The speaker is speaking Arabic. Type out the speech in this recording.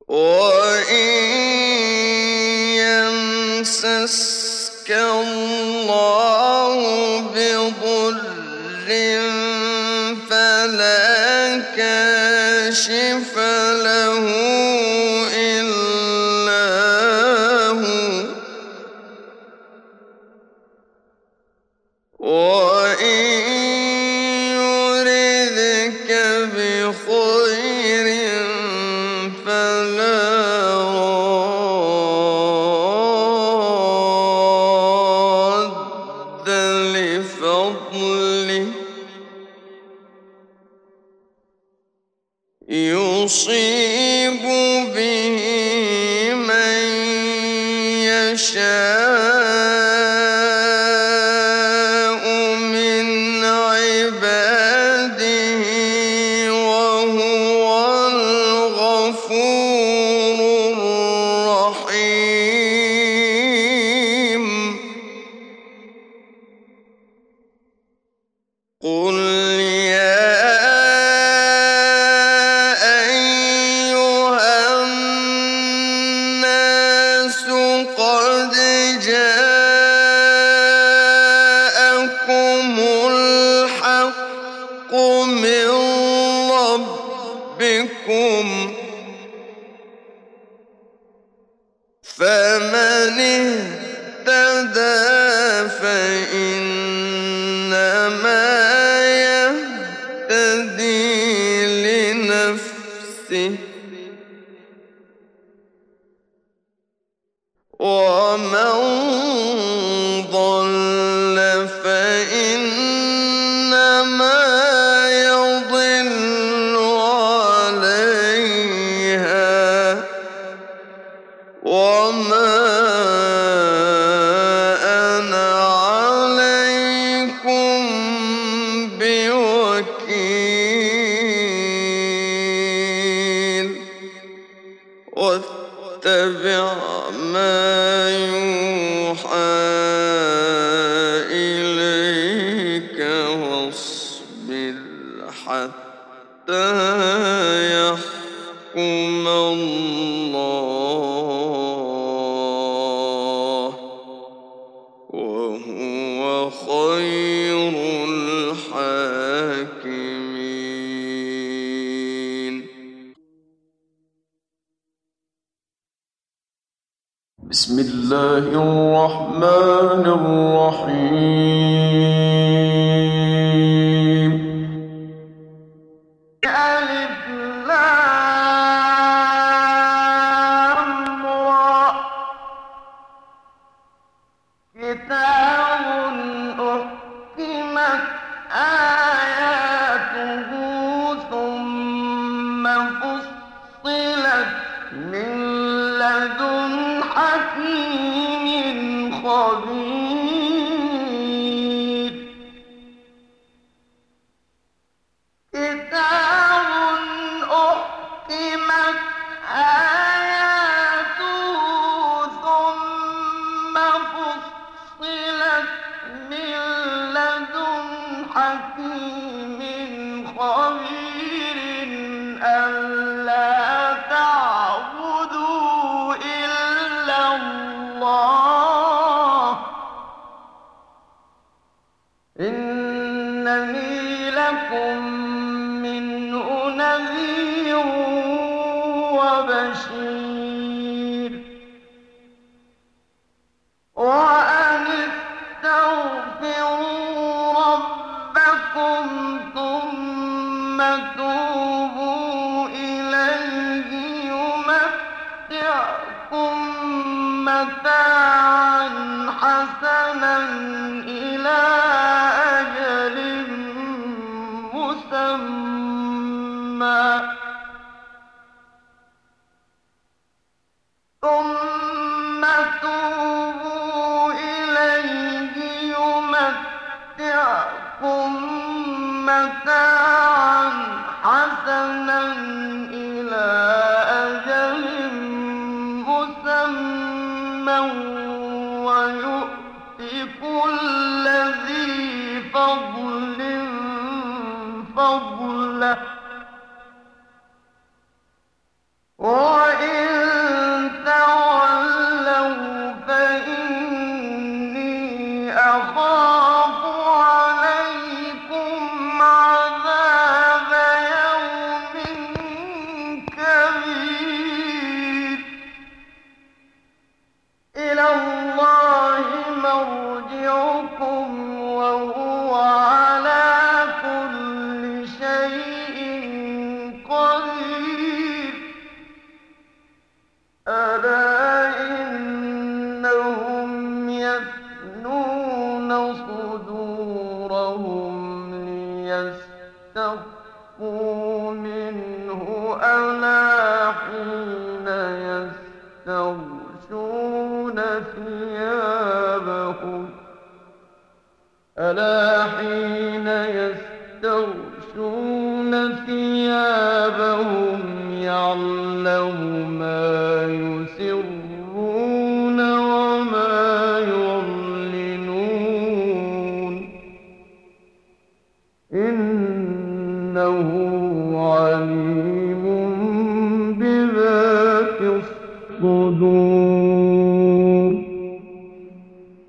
وَإِن يَمْسَسْكَ اللَّهُ بِضُرٍّ فَلَا كَاشِفَ لَهُ إِلَّا هُوَ ۖ وَإِن يُرِدْكَ بِخَيْرٍ فَلَا رَادَّ لِفَضْلِهِ ۚ يُصِيبُ بِهِ مَن يَشَاءُ مِنْ عِبَادِهِ ۖ وَهُوَ الْغَفُورُ الرَّحِيمُ. قُلْ يَا أَيُّهَا النَّاسُ قَدْ جَاءَكُمُ الْحَقُّ مِن رَّبِّكُمْ ۖ فَمَنِ اهْتَدَىٰ فَإِنَّمَا يَهْتَدِي لِنَفْسِهِ ۖ وَمَن ضَلَّ فَإِنَّمَا يَضِلُّ عَلَيْهَا ۖ وَمَا أَنَا عَلَيْكُم بِوَكِيلٍ. وَاتَّبِعْ مَا يُوحَىٰ إِلَيْكَ وَاصْبِرْ حَتَّىٰ يَحْكُمَ اللَّهُ ۚ وَهُوَ خَيْرُ الْحَاكِمِينَ. بسم الله الرحمن الرحيم. ألف لام را، كتاب أحكمت آياته ثم فصلت من لدن حكيم خبير. كتاب أحكمت آياته ثم فصلت من لدن حكيم خبير ألا تعبدوا إلا الله إنني لكم منه نذير وبشير. وأن استغفروا ربكم ثم توبوا إليه يمتعكم متاعا حسنا إلى أجل مسمى ألا حين يستغشون ثيابهم ألا حين يستغشون ثيابهم يعلم ما يسرون وما يعلنون إنه عليم بذات الصدور